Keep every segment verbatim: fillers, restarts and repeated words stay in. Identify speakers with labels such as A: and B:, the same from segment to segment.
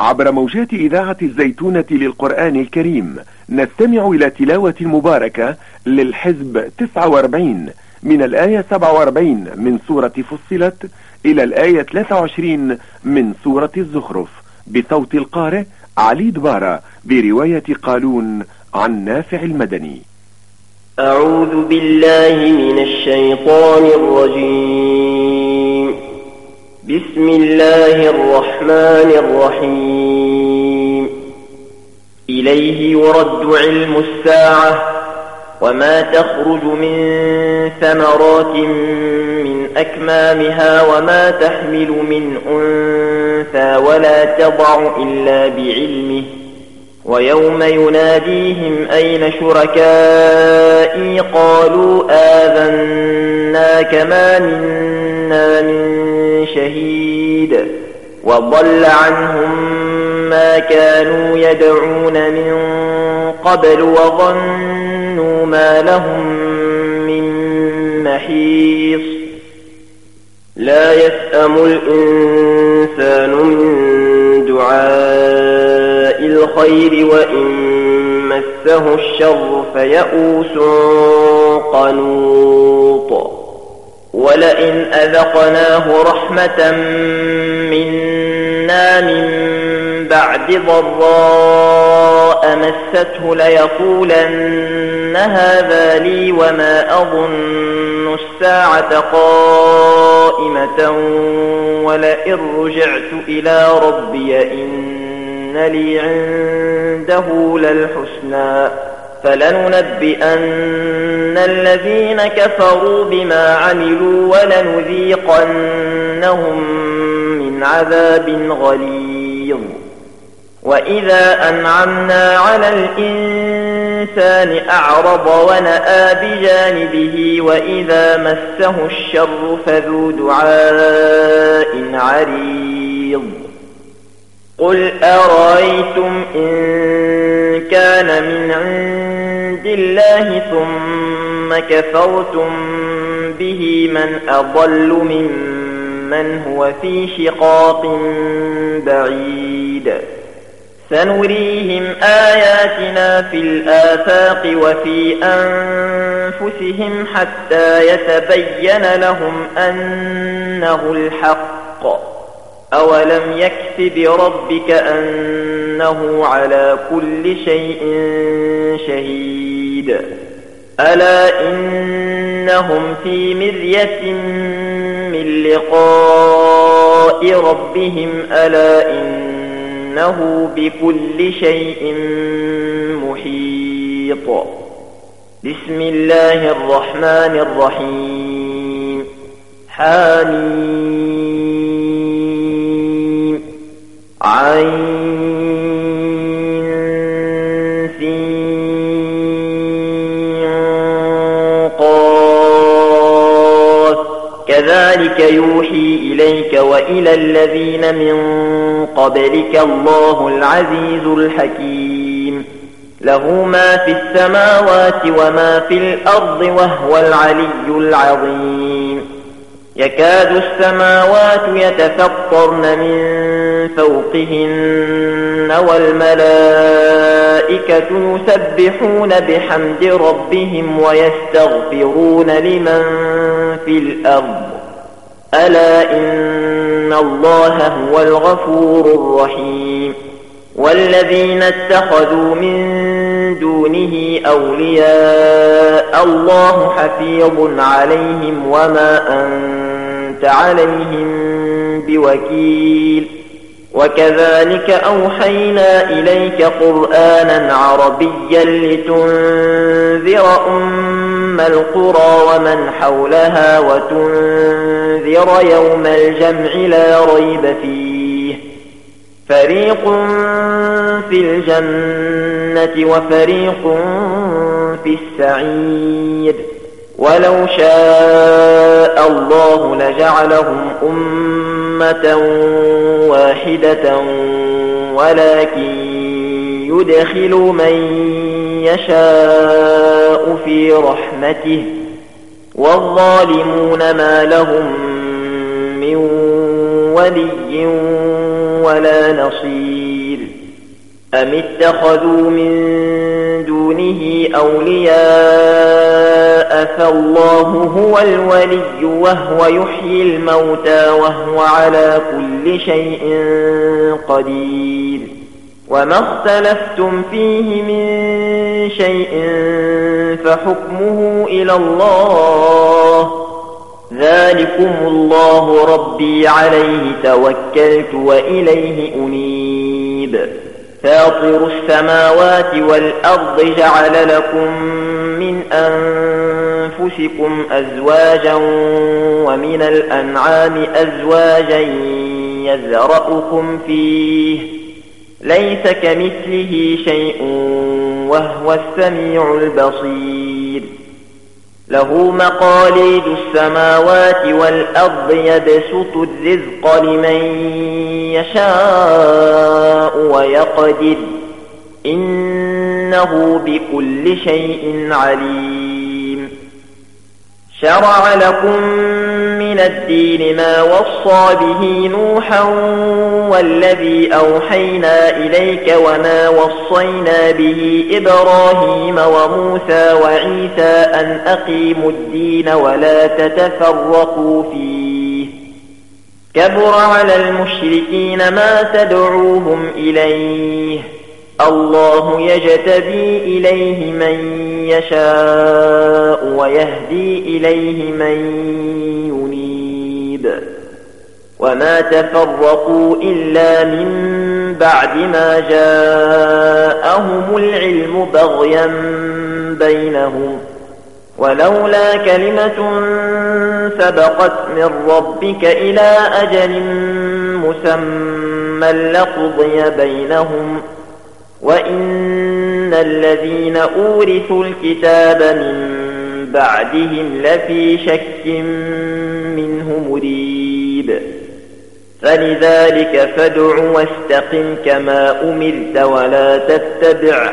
A: عبر موجات إذاعة الزيتونة للقرآن الكريم نستمع إلى تلاوة مباركة للحزب تسعة وأربعين من الآية سبعة وأربعين من سورة فصلت إلى الآية ثلاثة وعشرين من سورة الزخرف بصوت القارئ علي دبارة برواية قالون عن نافع المدني.
B: أعوذ بالله من الشيطان الرجيم. بسم الله الرحمن الرحيم. إليه يرد علم الساعة وما تخرج من ثمرات من أكمامها وما تحمل من أنثى ولا تضع إلا بعلمه ويوم يناديهم أين شركائي قالوا آذناك ما منا من شهيد وضل عنهم ما كانوا يدعون من قبل وظنوا ما لهم من محيص. لا يسأم الإنسان من دعاء الخير وإن مسه الشر فيئوس قنوط. ولئن أذقناه رحمة منا من بعد ضراء مسته ليقولن هذا لي وما أظن الساعة قائمة ولئن رجعت إلى ربي إن لي عنده للحسنى فلننبئن الذين كفروا بما عملوا ولنذيقنهم من عذاب غليظ. وإذا أنعمنا على الإنسان أعرض ونأى بجانبه وإذا مسه الشر فذو دعاء عريض. قل أرأيتم إن كان من عند الله ثم كفرتم به من أضل ممن هو في شقاق بعيد. سنريهم آياتنا في الآفاق وفي أنفسهم حتى يتبين لهم أنه الحق. أولم يكف بربك أنه على كل شيء شهيد. ألا إنهم في مرية من لقاء ربهم ألا إنه بكل شيء محيط. بسم الله الرحمن الرحيم. حميم عين سين قاف كذلك يوحي إليك وإلى الذين من قبلك الله العزيز الحكيم. له ما في السماوات وما في الأرض وهو العلي العظيم. يكاد السماوات يتفطرن من فوقهن والملائكة يسبحون بحمد ربهم ويستغفرون لمن في الأرض ألا إن الله هو الغفور الرحيم. والذين اتخذوا من دونه أولياء الله حفيظ عليهم وما أنت عليهم بوكيل. وكذلك أوحينا إليك قرآنا عربيا لتنذر أم القرى ومن حولها وتنذر يوم الجمع لا ريب فيه. فريق في الجنة وفريق في السعير. ولو شاء الله لجعلهم أمة واحدة ولكن يدخل من يشاء في رحمته والظالمون ما لهم من ولي ولا نصير أم اتخذوا من دونه أولياء فالله هو الولي وهو يحيي الموتى وهو على كل شيء قدير وما اختلفتم فيه من شيء فحكمه إلى الله ذلكم الله ربي عليه توكلت وإليه أنيب فاطر السماوات والأرض جعل لكم من أنفسكم أزواجا ومن الأنعام أزواجا يذرأكم فيه ليس كمثله شيء وهو السميع البصير له مقاليد السماوات والأرض يبسط الرزق لمن يشاء ويقدر إنه بكل شيء عليم شرع لكم من الدين ما وصى به نوحا والذي أوحينا إليك وما وصينا به إبراهيم وموسى وعيسى أن أقيموا الدين ولا تتفرقوا فيه كبر على المشركين ما تدعوهم إليه الله يجتبي إليه من يشاء ويهدي إليه من ينيب وما تفرقوا إلا من بعد ما جاءهم العلم بغيا بينهم ولولا كلمة سبقت من ربك إلى أجل مسمى لقضي بينهم وإن الذين أورثوا الكتاب من بعدهم لفي شك منه مريب فلذلك فادع واستقم كما أمرت ولا تتبع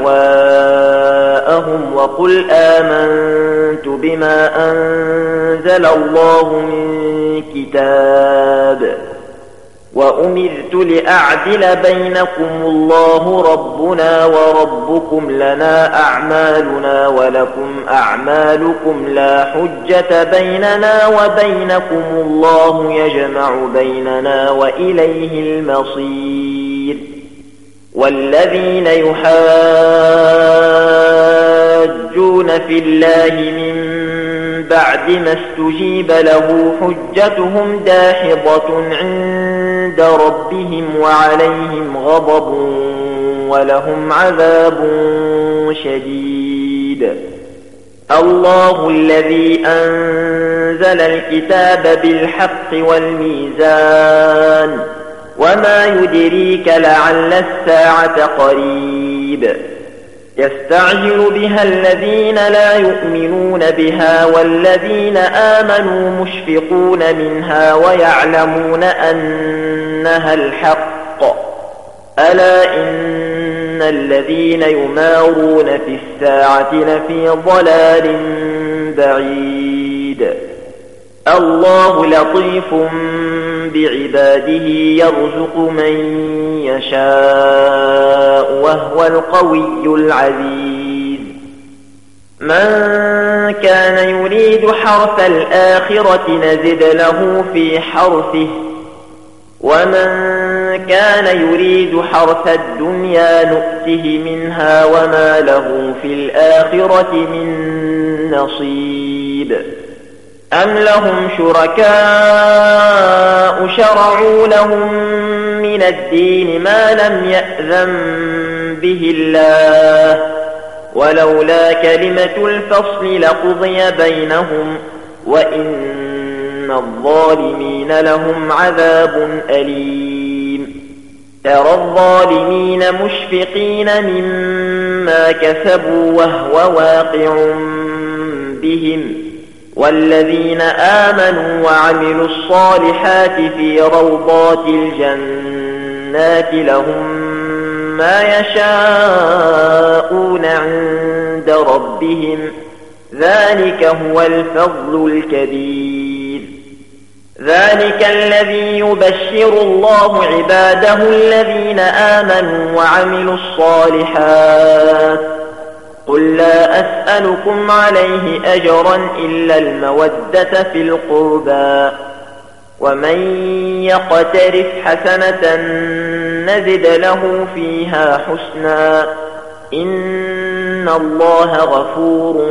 B: أهواءهم وقل آمنت بما أنزل الله من كتاب وأمرت لأعدل بينكم الله ربنا وربكم لنا أعمالنا ولكم أعمالكم لا حجة بيننا وبينكم الله يجمع بيننا وإليه المصير والذين يحاجون في الله من بعد ما استجيب له حجتهم داحضة عند ربهم وعليهم غضب ولهم عذاب شديد الله الذي أنزل الكتاب بالحق والميزان وما يدريك لعل الساعة قريب يستعجل بها الذين لا يؤمنون بها والذين آمنوا مشفقون منها ويعلمون أنها الحق ألا إن الذين يمارون في الساعة لفي ضلال بعيد الله لطيف بعباده يرزق من يشاء وهو القوي العزيز من كان يريد حرث الآخرة نزد له في حرثه ومن كان يريد حرث الدنيا نؤته منها وما له في الآخرة من نصيب أم لهم شركاء شرعوا لهم من الدين ما لم يأذن به الله ولولا كلمة الفصل لقضي بينهم وإن الظالمين لهم عذاب أليم ترى الظالمين مشفقين مما كسبوا وهو واقع بهم والذين آمنوا وعملوا الصالحات في روضات الجنات لهم ما يشاءون عند ربهم ذلك هو الفضل الكبير ذلك الذي يبشر الله عباده الذين آمنوا وعملوا الصالحات قل لا أسألكم عليه أجرا إلا المودة في القربى ومن يقترف حسنة نزد له فيها حسنا إن الله غفور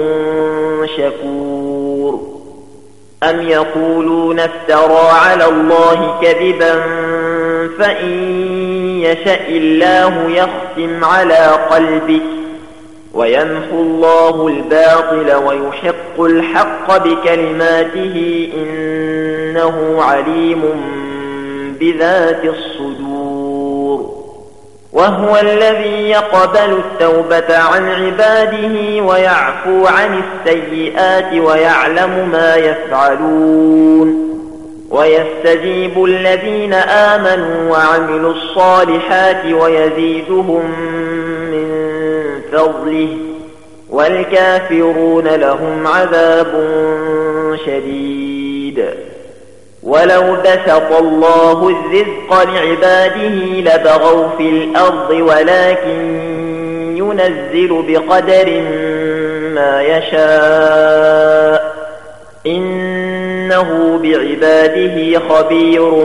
B: شكور أم يقولون افترى على الله كذبا فإن يشاء الله يختم على قلبك ويمحو الله الباطل ويحق الحق بكلماته إنه عليم بذات الصدور وهو الذي يقبل التوبة عن عباده ويعفو عن السيئات ويعلم ما يفعلون ويستجيب الذين آمنوا وعملوا الصالحات ويزيدهم من فضله والكافرون لهم عذاب شديد ولو بسط الله الرزق لعباده لبغوا في الأرض ولكن ينزل بقدر ما يشاء إنه بعباده خبير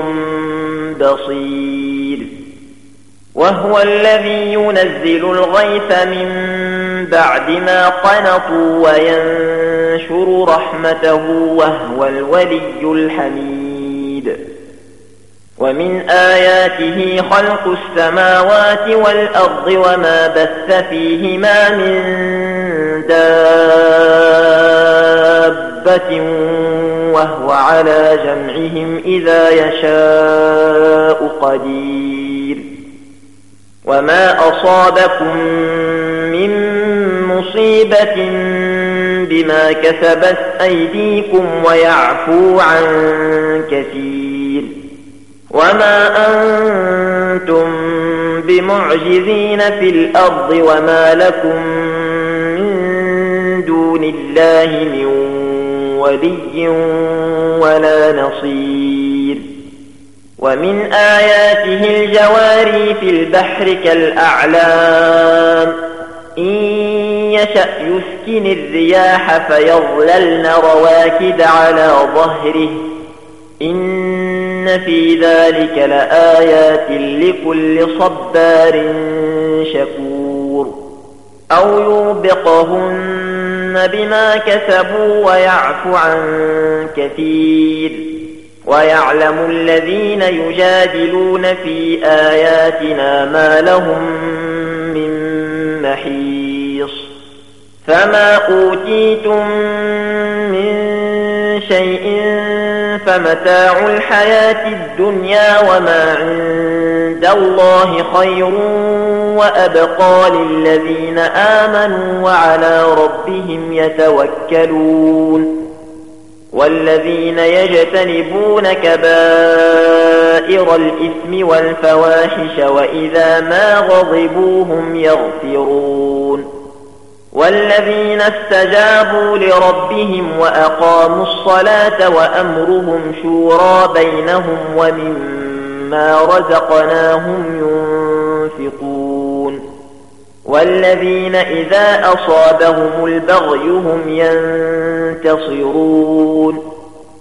B: بصير وهو الذي ينزل الغيث من بعد ما قنطوا وينشر رحمته وهو الولي الحميد ومن آياته خلق السماوات والأرض وما بث فيهما من دابة وهو على جمعهم إذا يشاء قدير وما أصابكم من مصيبة بما كسبت أيديكم ويعفو عن كثير وما أنتم بمعجزين في الأرض وما لكم من دون الله من ولي ولا نصير ومن آياته الجواري في البحر كالأعلام إن يشأ يسكن الرياح فيظللن رواكد على ظهره إن في ذلك لآيات لكل صبار شكور أو يوبقهن بما كسبوا ويعفو عن كثير ويعلم الذين يجادلون في آياتنا ما لهم من محيص فما أوتيتم من شيء فمتاع الحياة الدنيا وما عند الله خير وأبقى للذين آمنوا وعلى ربهم يتوكلون والذين يجتنبون كبائر الإثم والفواحش وإذا ما غضبوا هم يغفرون والذين استجابوا لربهم وأقاموا الصلاة وأمرهم شورى بينهم ومما رزقناهم ينفقون والذين إذا أصابهم البغي هم ينتصرون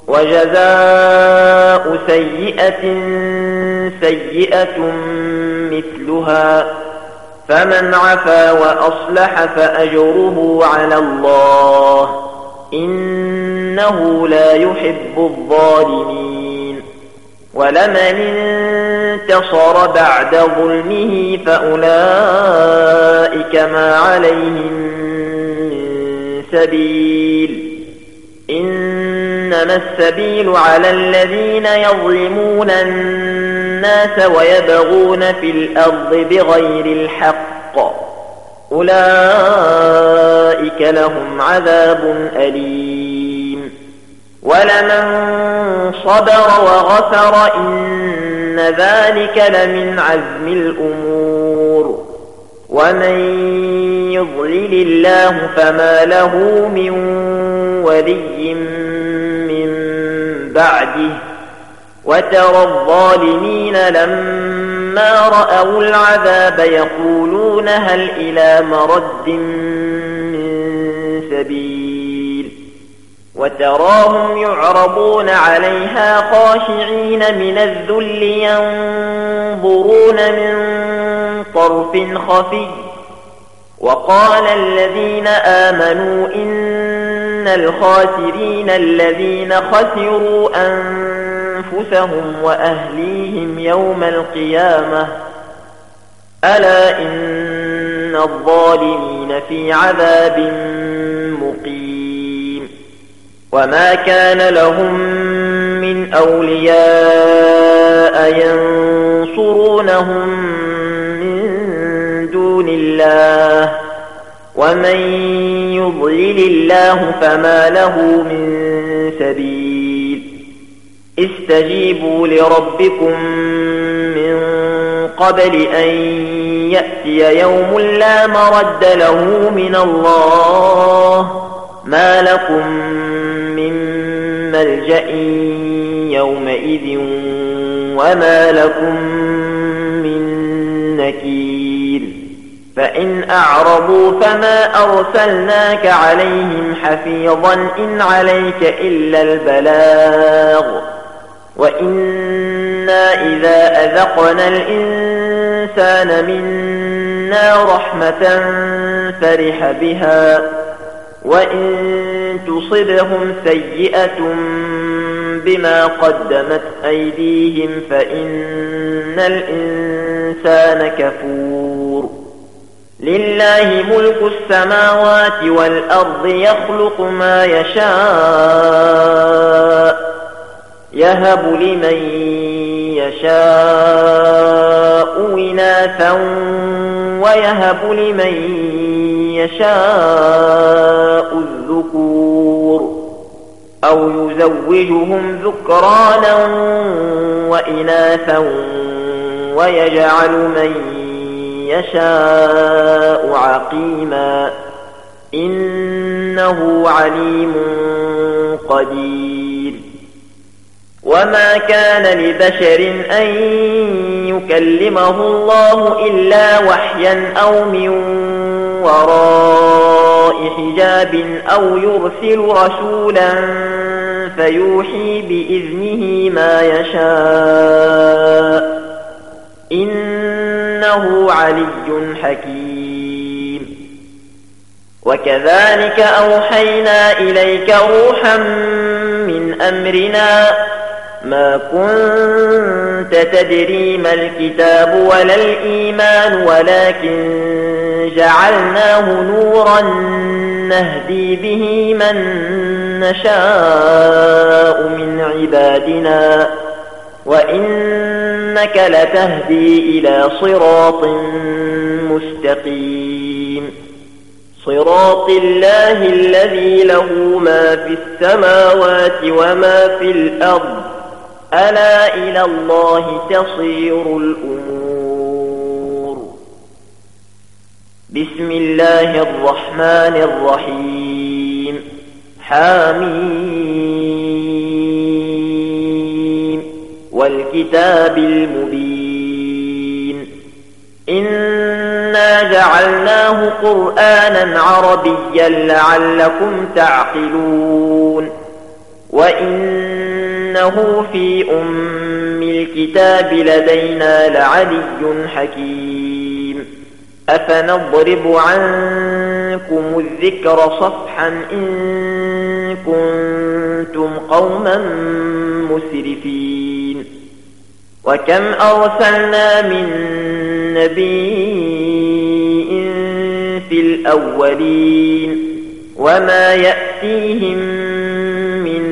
B: وجزاء سيئة سيئة مثلها فمن عفا وأصلح فأجره على الله إنه لا يحب الظالمين ولمن انتصر بعد ظلمه فأولئك ما عليهم من سبيل إنما السبيل على الذين يظلمون الناس ويبغون في الأرض بغير الحق أولئك لهم عذاب أليم ولمن صبر وغفر إن ذلك لمن عزم الأمور ومن يضلل الله فما له من ولي من بعده وترى الظالمين لما رأوا العذاب يقولون هل إلى مرد من سبيل وتراهم يعرضون عليها خاشعين من الذل ينظرون من طرف خفي وقال الذين آمنوا إن الخاسرين الذين خسروا أنفسهم وأهليهم يوم القيامة ألا إن الظالمين في عذاب مقيم وما كان لهم من أولياء ينصرونهم من دون الله ومن يضلل الله فما له من سبيل استجيبوا لربكم من قبل أن يأتي يوم لا مرد له من الله ما لكم من ملجأ يومئذ وما لكم من نكير فإن أعرضوا فما أرسلناك عليهم حفيظا إن عليك إلا البلاغ وإنا إذا أذقنا الإنسان منا رحمة فرح بها وإن تصبهم سيئة بما قدمت أيديهم فإن الإنسان كفور لله ملك السماوات والأرض يخلق ما يشاء يهب لمن يشاء إناثا ويهب لمن يشاء الذكور أو يزوجهم ذكرانا وإناثا ويجعل من يشاء عقيما إنه عليم قدير وما كان لبشر أن يكلمه الله إلا وحيا أو من وراء حجاب أو يرسل رسولا فيوحي بإذنه ما يشاء إنه علي حكيم وكذلك أوحينا إليك روحا من أمرنا ما كنت تدري ما الكتاب ولا الإيمان ولكن جعلناه نورا نهدي به من نشاء من عبادنا وإنك لتهدي إلى صراط مستقيم صراط الله الذي له ما في السماوات وما في الأرض ألا إلى الله تصير الأمور بسم الله الرحمن الرحيم حميم والكتاب المبين إنا جعلناه قرآنا عربيا لعلكم تعقلون وإنه في أم الكتاب لدينا لعلي حكيم أفنضرب عنكم الذكر صفحا إن كنتم قوما مسرفين وكم أرسلنا من نبي في الأولين وما يأتيهم من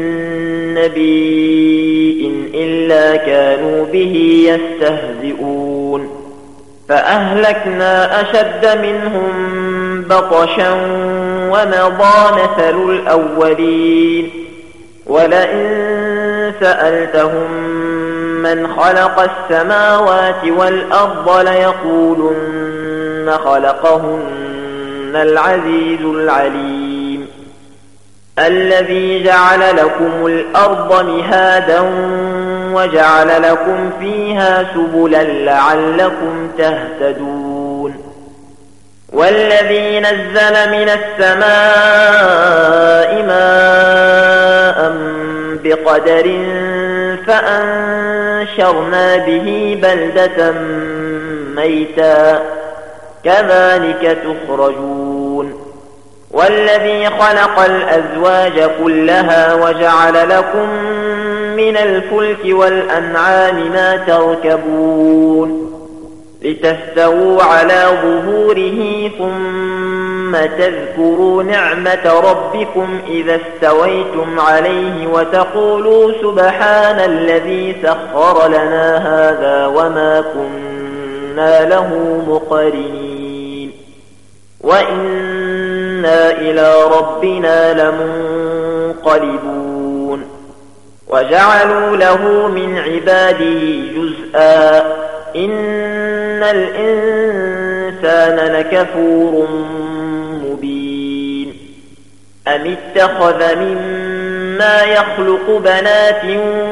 B: نبي إلا كانوا به يستهزئون فأهلكنا أشد منهم بطشا ومضى مثل الأولين ولئن سألتهم من خلق السماوات والأرض ليقولن خلقهن العزيز العليم الذي جعل لكم الأرض مهادا وجعل لكم فيها سبلا لعلكم تهتدون والذي نزل من السماء ماء بقدر فأنشرنا به بلدة ميتا كذلك تخرجون والذي خلق الأزواج كلها وجعل لكم من الفلك والأنعام ما تركبون لتستووا على ظهوره ثم تذكروا نعمة ربكم إذا استويتم عليه وتقولوا سبحان الذي سخر لنا هذا وما كنا له مقرنين وإنا إلى ربنا لمنقلبون وجعلوا له من عباده جزءا إن الإنسان لكفور مبين أم اتخذ مما يخلق بنات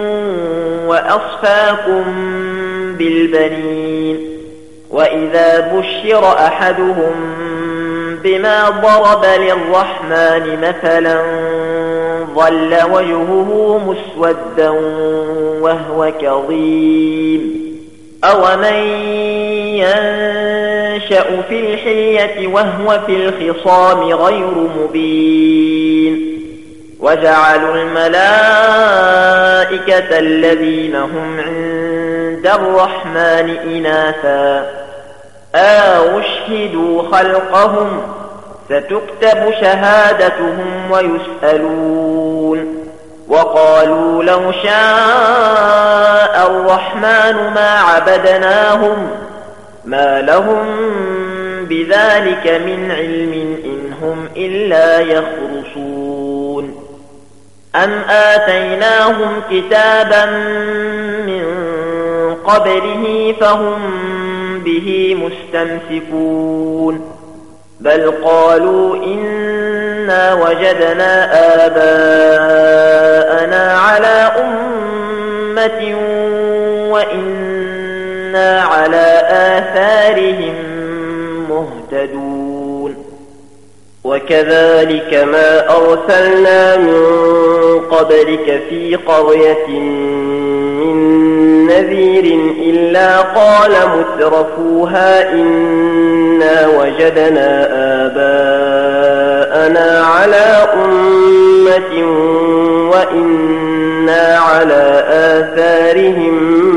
B: وأصفاكم بالبنين وإذا بشر أحدهم بما ضرب للرحمن مثلا ظل وجهه مسودا وهو كظيم أومن ينشأ في الحلية وهو في الخصام غير مبين وجعلوا الملائكة الذين هم عند الرحمن إناثا أشهدوا خلقهم ستكتب شهادتهم ويسألون وقالوا لو شاء الرحمن ما عبدناهم ما لهم بذلك من علم إن هم إلا يخرصون أم آتيناهم كتابا من قبله فهم به مستمسكون بل قالوا إنا وجدنا آباءنا على أمة وإنا على آثارهم مهتدون وكذلك ما أرسلنا من قبلك في قرية من نذير إلا قال مترفوها إنا وجدنا آباءنا على أمة وإنا على آثارهم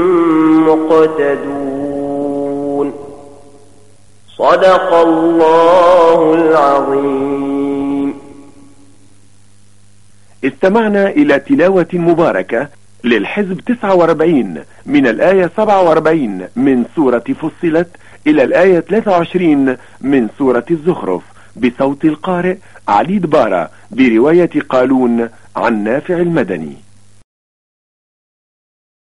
B: مقتدون صدق الله العظيم.
A: استمعنا إلى تلاوة مباركة للحزب تسعة وأربعين من الآية سبعة وأربعين من سورة فصلت إلى الآية ثلاثة وعشرين من سورة الزخرف بصوت القارئ علي دبارة برواية قالون عن نافع المدني.